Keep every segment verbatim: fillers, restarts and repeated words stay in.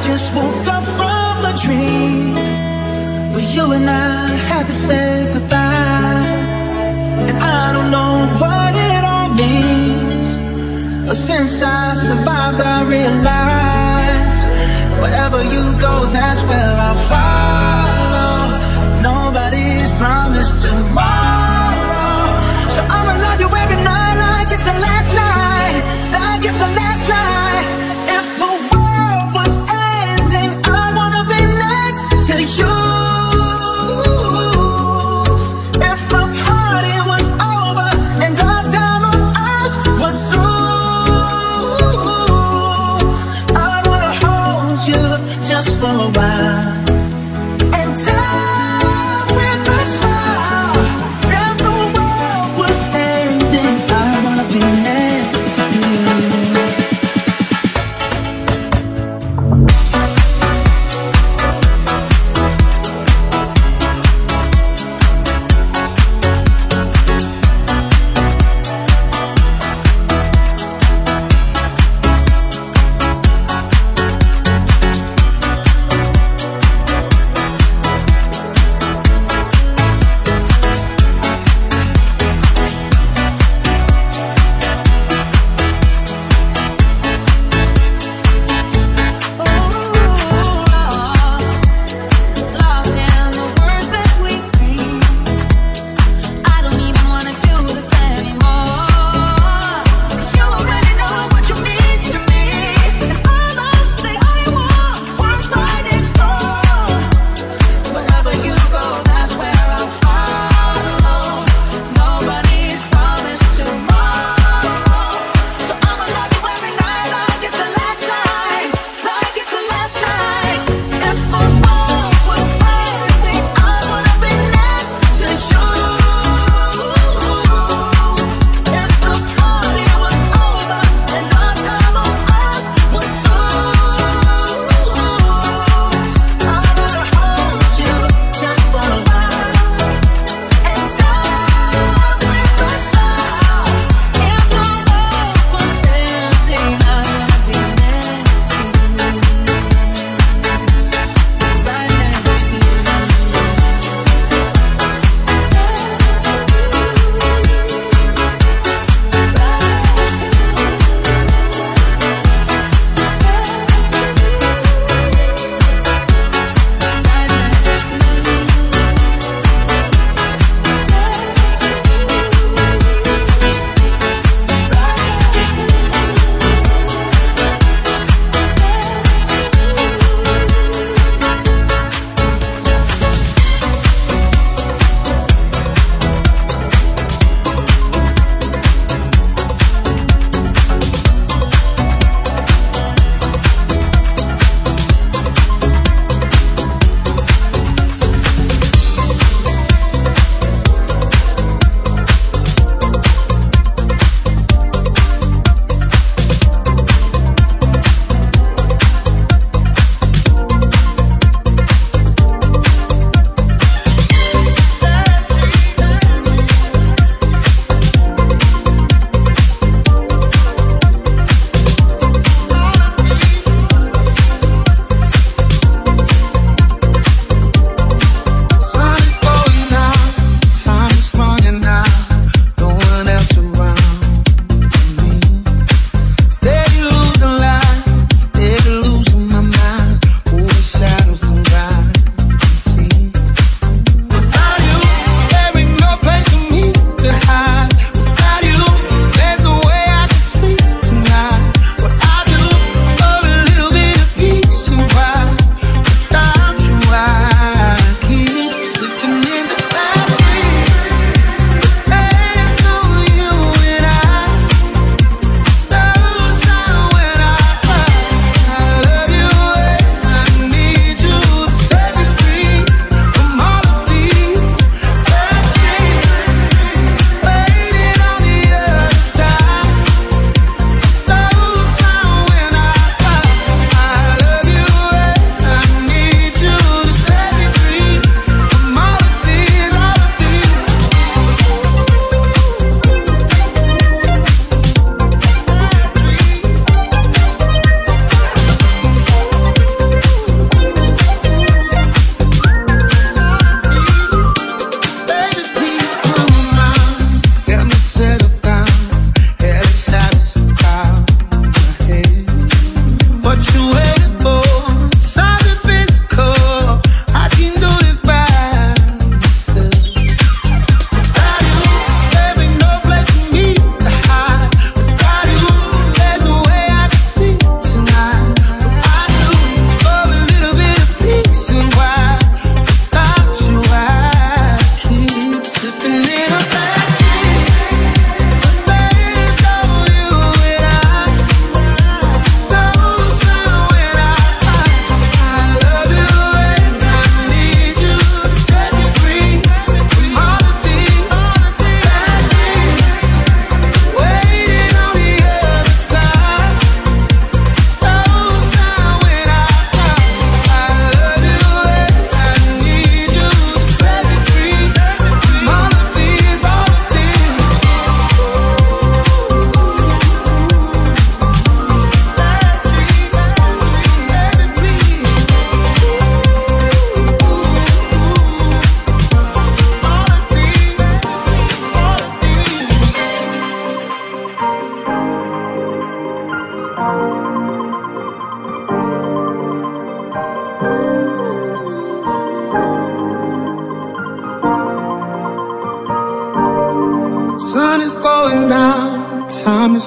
just woke up from a dream where you and I had to say goodbye. And I don't know what it all means, but since I survived I realized wherever you go, that's where I'll follow. Nobody's promised tomorrow, so I'ma love you every night like it's the last night, like it's the last night. If the world was ending, I wanna be next to you. If the party was over and our time on us was through, I wanna hold you just for a while and die with a smile.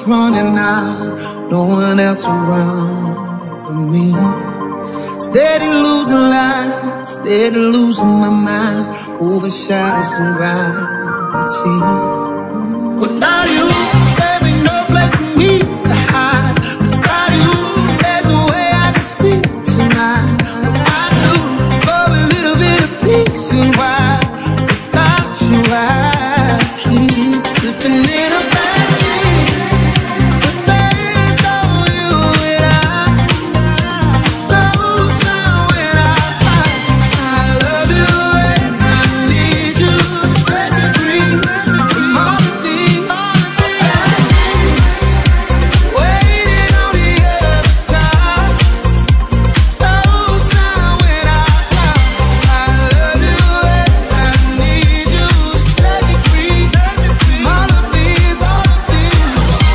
heart's running out, no one else around but me. Steady losing light, steady losing my mind, over shadows and gravity. Without you, there ain't no place for me to hide. Without you, there's no way I can sleep tonight. I do for a little bit of peace and why without you I keep slipping in a bad dream. But there's no you and I, no sound when I find I love you and I need you to set me free from all the things waiting on the other side. No sound when I find I love you and I need you to set me free from all of these, all of these.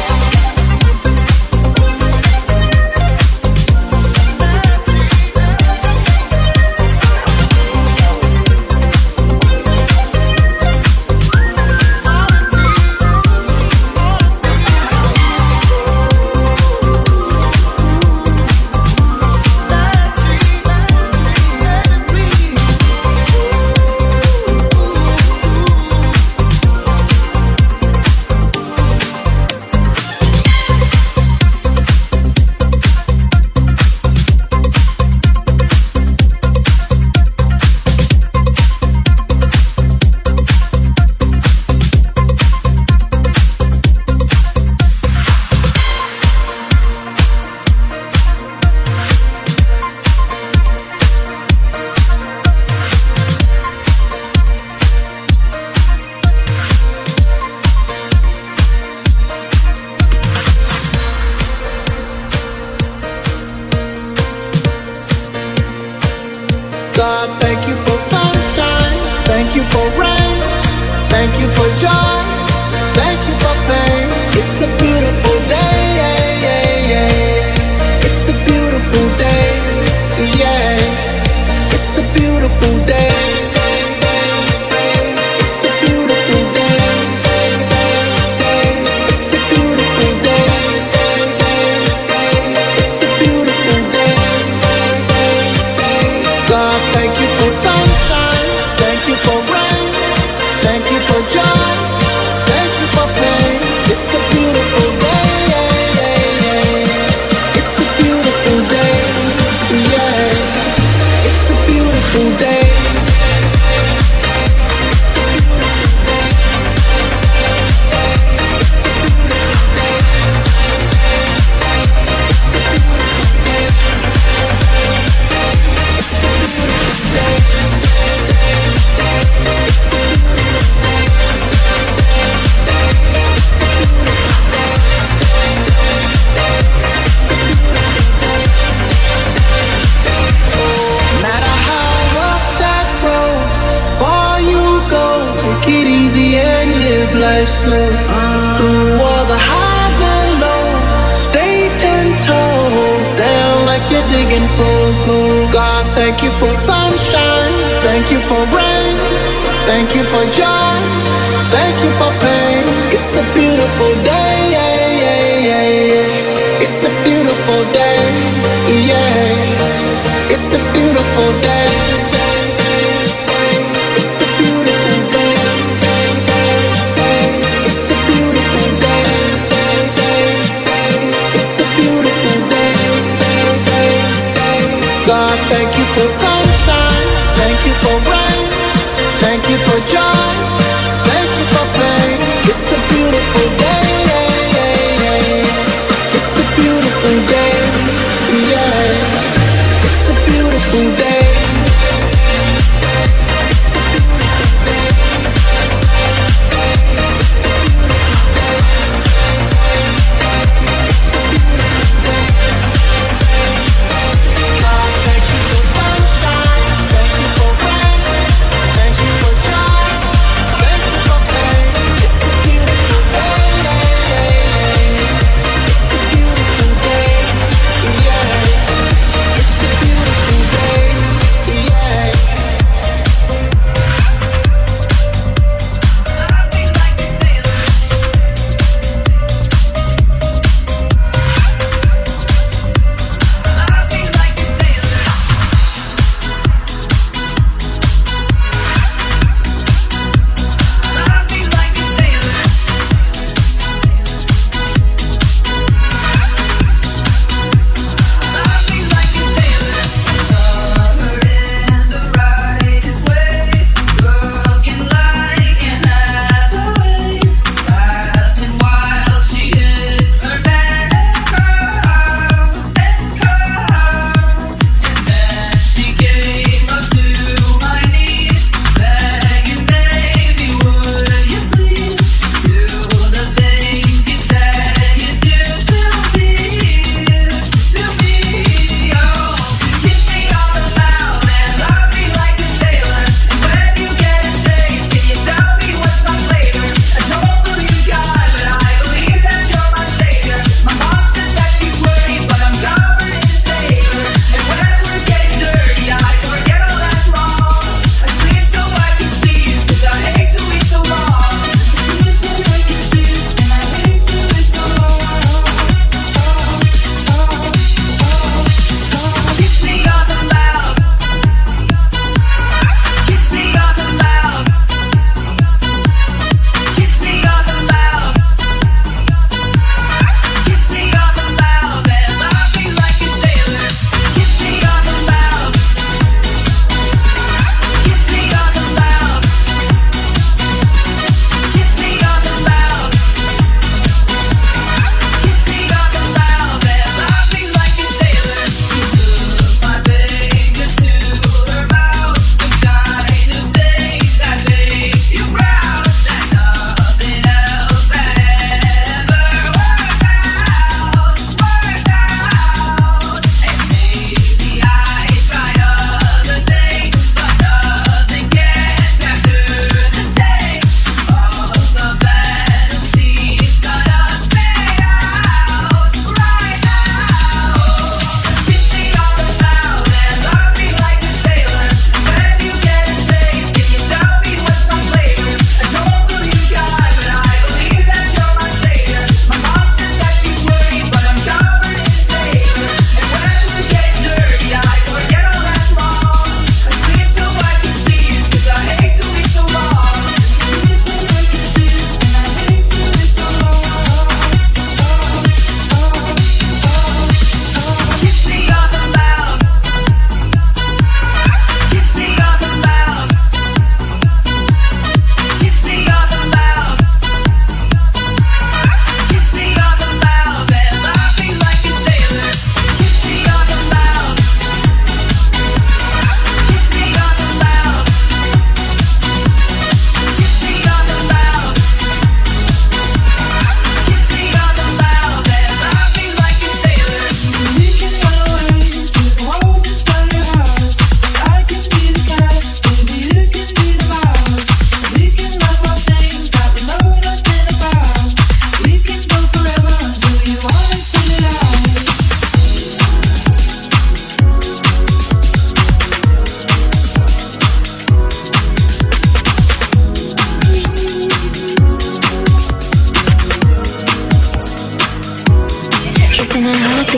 God, thank you for sunshine, thank you for rain, thank you for joy, thank you for pain. It's a beautiful day, yeah, yeah, yeah. It's a beautiful day, yeah. It's a beautiful day. It's a beautiful day. It's a beautiful day. It's a beautiful day. God, thank you for sunshine, thank you for rain, thank you for joy, thank you for pain. It's a beautiful day, yeah, yeah, yeah. It's a beautiful day, yeah. It's a beautiful day. No matter how rough that road, far you go, take it easy and live life slow. Through all the highs and lows, stay ten toes down like you're digging for gold. God, thank you for sunshine, thank you for rain, thank you for joy, thank you for pain. It's a beautiful day, yeah, yeah, yeah, yeah. It's a beautiful day, yeah. It's a beautiful day. It's a beautiful day. It's a beautiful day. It's a beautiful day. God, thank you for sunshine, thank you for rain, thank you for joy, thank you for pain. It's a beautiful day, yeah, yeah, yeah. It's a beautiful day, yeah. It's a beautiful day.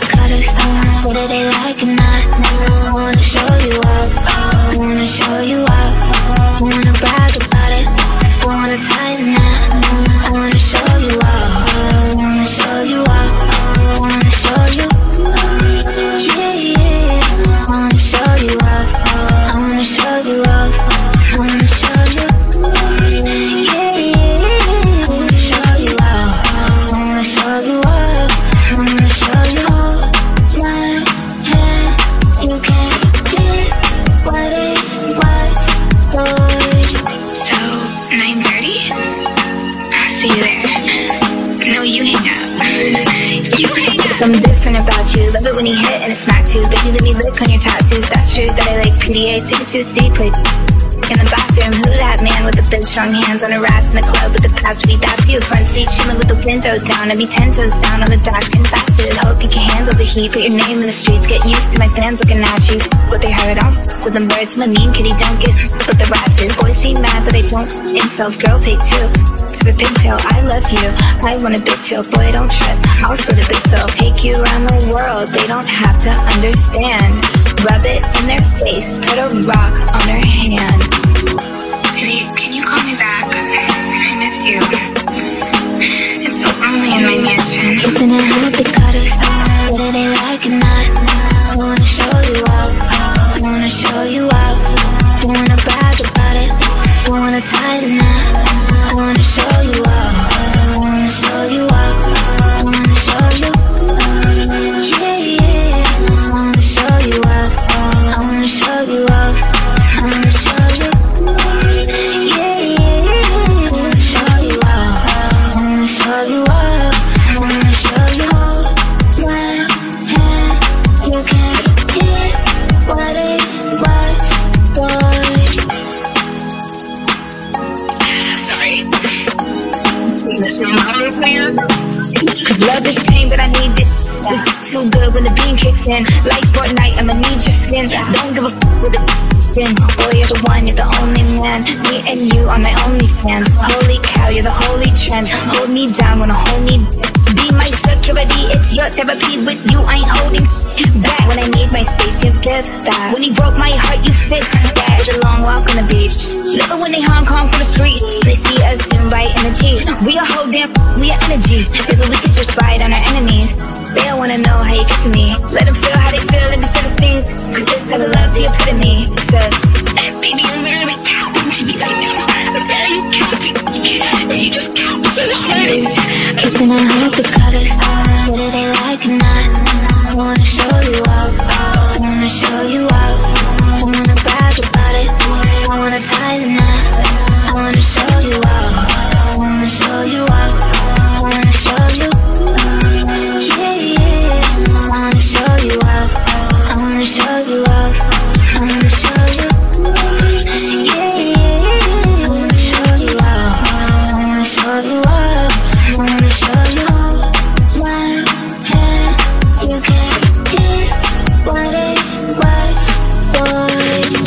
cutters. What do they like or not? I wanna show you up. I wanna show you up. I wanna brag about it. I wanna tighten up. I wanna show you up. I wanna show you up. I wanna show you. Yeah, yeah. I wanna show you up. I wanna show you up. I wanna show you. Yeah, yeah. I wanna show you up. I wanna show you up. I wanna show you. One hand, you can't get what it was, boy. So, nine thirty? I'll see you there. No, you hang up. You hang up. Something different about you. Love it when you hit and it smacks you. Baby, let me lick on your tattoos. That's true that I like P D A. Take it to a C, play in the bathroom. Who that man with the big strong hands on her ass in the club with the past beat? That's you. Front seat chilling with the window down. I be ten toes down on the dash, getting fast food. Hope you can handle the heat. Put your name in the streets. Get used to my fans looking at you. What they heard on with them birds. I'm a mean kitty, don't get with the rats. Boys be mad that I don't incels. Girls hate too. To the pigtail, I love you. I want a big chill, boy, don't trip. I'll split a big bill. Take you around the world. They don't have to understand. Rub it in their face. Put a rock on her hand. Baby, can you call me back? I miss you. It's so lonely in my mansion. Isn't it hard to cut us? What do they like or not? I wanna show you up. I wanna show you up. I wanna brag about it. I wanna tighten up. I wanna show you up. I wanna show you up. I wanna show you. Yeah, yeah. I wanna show you up. I wanna show you up. I wanna show you. Yeah, yeah. I wanna show you up. I wanna show you up. I wanna show you. One hand, you can't get what it was, boy. Sorry. Listen, I'm playing. Cause love is pain, but I need it. It's too good when the beam kicks in. Like Fortnite, I'ma need your skin. Don't give a f with the spin. Boy, you're the one, you're the only man. Me and you are my only fans. Holy cow, you're the holy trend. Hold me down, wanna hold me be my security, it's your therapy. With you, I ain't holding back. When I need my space, you give that. When you broke my heart, you fixed that. With a long walk on the beach. Love it when they Hong Kong from the street. They see us zoom by energy. We a whole damn, we are energy. Maybe we could just fight on our enemies. They don't wanna know how you get to me. Let them feel how they feel like the Philistines. Cause this type of love's the epitome. It's a baby, you're literally tapping to me right now. I'm very happy. And you just count so hard. kissing and hope the cutters. What do they like or not? I wanna show you up. I wanna show you up. I wanna brag about it. I wanna tighten up. I wanna show you up. I wanna show you up. I wanna show you. Yeah, yeah. I wanna show you up. I wanna show you up. I wanna show you. Yeah, yeah. I wanna show you up. I wanna show you up. I wanna show you. One hand, you can't get what it was, boy.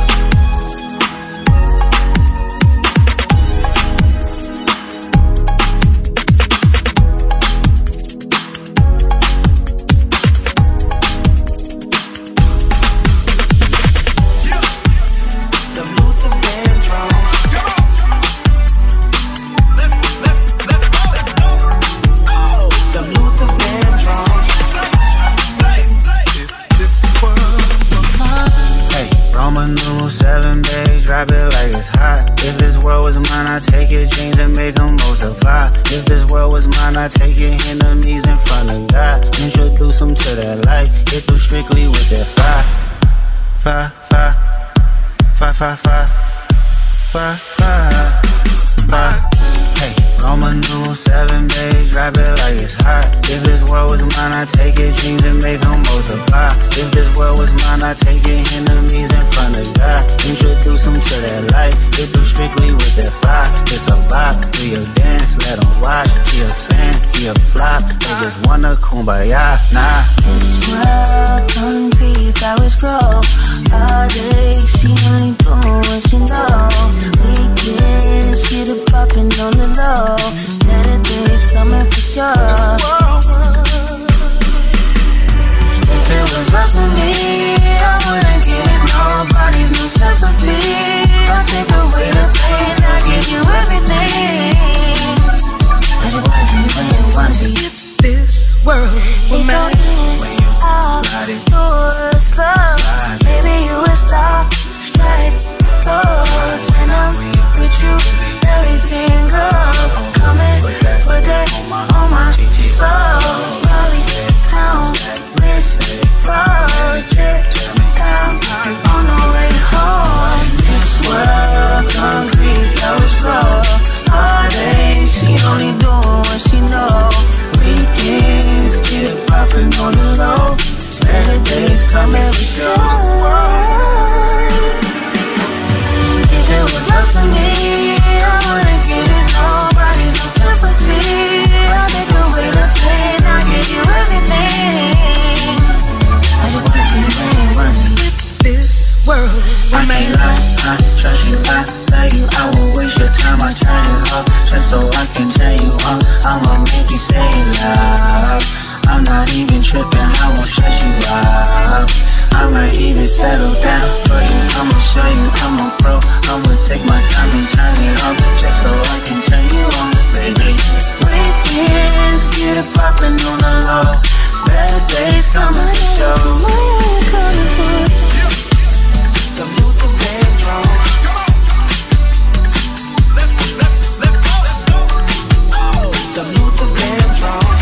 Seven days, drop it like it's hot. If this world was mine, I'd take your dreams and make them multiply. If this world was mine, I'd take your enemies in front of God. Introduce them to that life, get through strictly with that fire. Fire, fire, fire, fire, fire, fire, fire, fire. Hey, Roman numeral seven days, drop it like it's hot. If this world was mine, I'd take your dreams and make them multiply. If this world was mine, I'd take your enemies in front of God. Introduce them to that life, get through strictly with that fire. It's a vibe, do your dance, let them watch. He a fan, he a flop, they just wanna kumbaya, nah. This world, concrete, flowers grow. All day, she only doing what she know. Weekends, get it poppin' on the low. Saturdays coming for sure. better days coming for sure. If it was up to me, I wouldn't give it nobody no sympathy. I'll take away the pain, I'll give you everything. I just wanna see you win, wanna see you. This world, I can't lie, I trust you, I love you. I won't waste your time, I turn it off just so I can tell you on. I'ma make you say love. I'm not even tripping, I won't stress you out. I might even settle down for you. I'ma show you I'm a pro. I'ma take my time and turn it on just so I can turn you on, baby. Weekends get it poppin' on the low. Better days coming for sure. some Luther Vandross. Some Luther Vandross.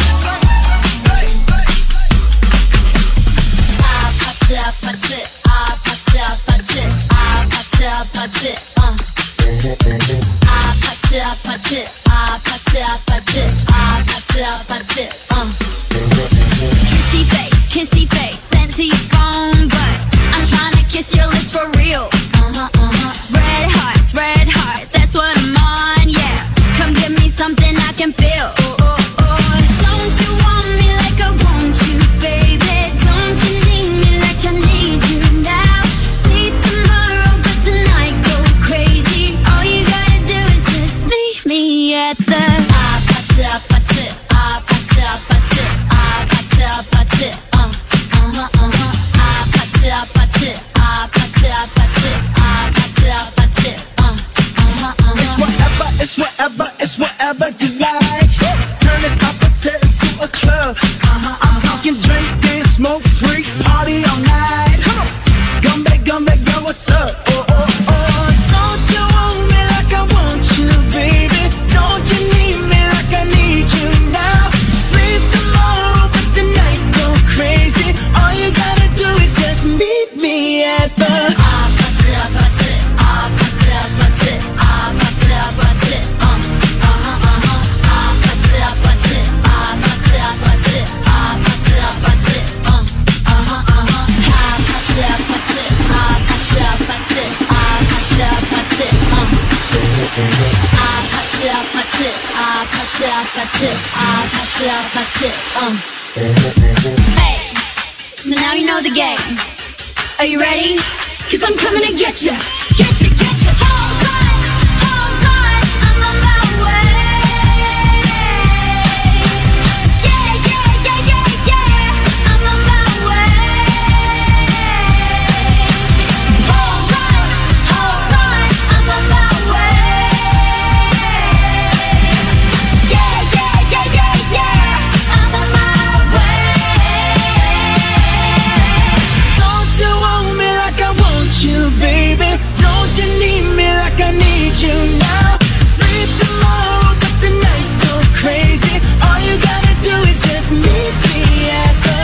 I popped it, I popped it, I popped it, I popped it, I popped it, I popped it, uh. I popped it, I popped it, I popped it, I popped it, I popped it, I popped it, uh. Kissy face, kissy face, sent to your phone, but I'm trying to kiss your lips for real. Uh-huh, uh-huh. Red hearts, red hearts, that's what I'm on, yeah. Come give me something I can feel. Oh, oh, oh. Don't you want me like I want you, baby? Don't you need me like I need you now? See tomorrow, but tonight go crazy. All you gotta do is just meet me at the I popped it, I popped it, I popped it, I popped it, I popped it, I popped it, uh, uh-huh, uh-huh. I popped it, I popped it, I popped it, I popped it, I popped it, I popped it, uh, uh-huh, uh-huh. It's whatever, it's whatever, it's whatever you like. Turn this opposite into a club. Uh-huh, I'm talking drink, dance, smoke, freak, party all night. Come on, come back, come back, girl, what's up? Oh, oh, oh. Don't you want me like I want you, baby? Don't you need me like I need you now? Sleep tomorrow, but tonight go crazy. All you gotta do is just meet me at the I popped it, I popped it, I popped it, I popped it, I popped it, I popped it, uh, uh-huh, uh-huh. I popped it, I popped it, I popped it, I popped it, I popped it, I popped it, uh, uh-huh, uh-huh. I popped it, I popped it, I popped it, I popped it, I popped it, I popped it, uh. I popped it, I popped it, I popped it, I popped it, I popped it, I popped it, uh. Hey, so now you know the game. Are you ready? Cause I'm coming to get ya, get ya, get ya. Hold on, hold on, I'm on my way. Yeah, yeah, yeah, yeah, yeah, I'm on my way. Hold on, hold on, I'm on my way. Yeah, yeah, yeah, yeah, yeah, I'm on my way. Don't you want me like I want you, baby? Don't you need me like I need you now? Sleep tomorrow, but tonight go crazy. All you gotta do is just meet me at the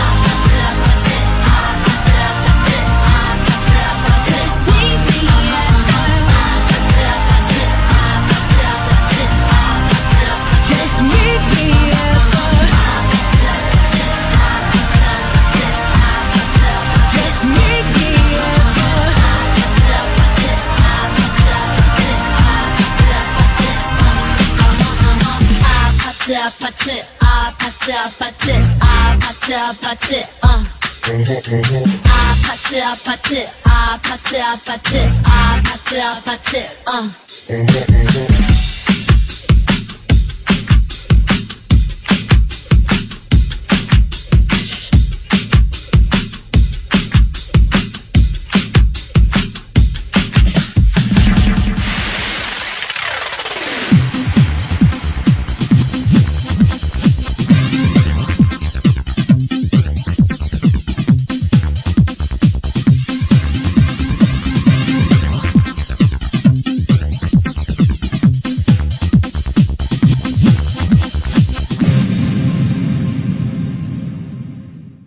Just meet me at Just meet me at the Just meet me at the I popped it, I popped it, I popped it, I popped it, I popped it, uh. I popped it, I popped it, I popped it, I popped it, I popped it, I popped it, uh.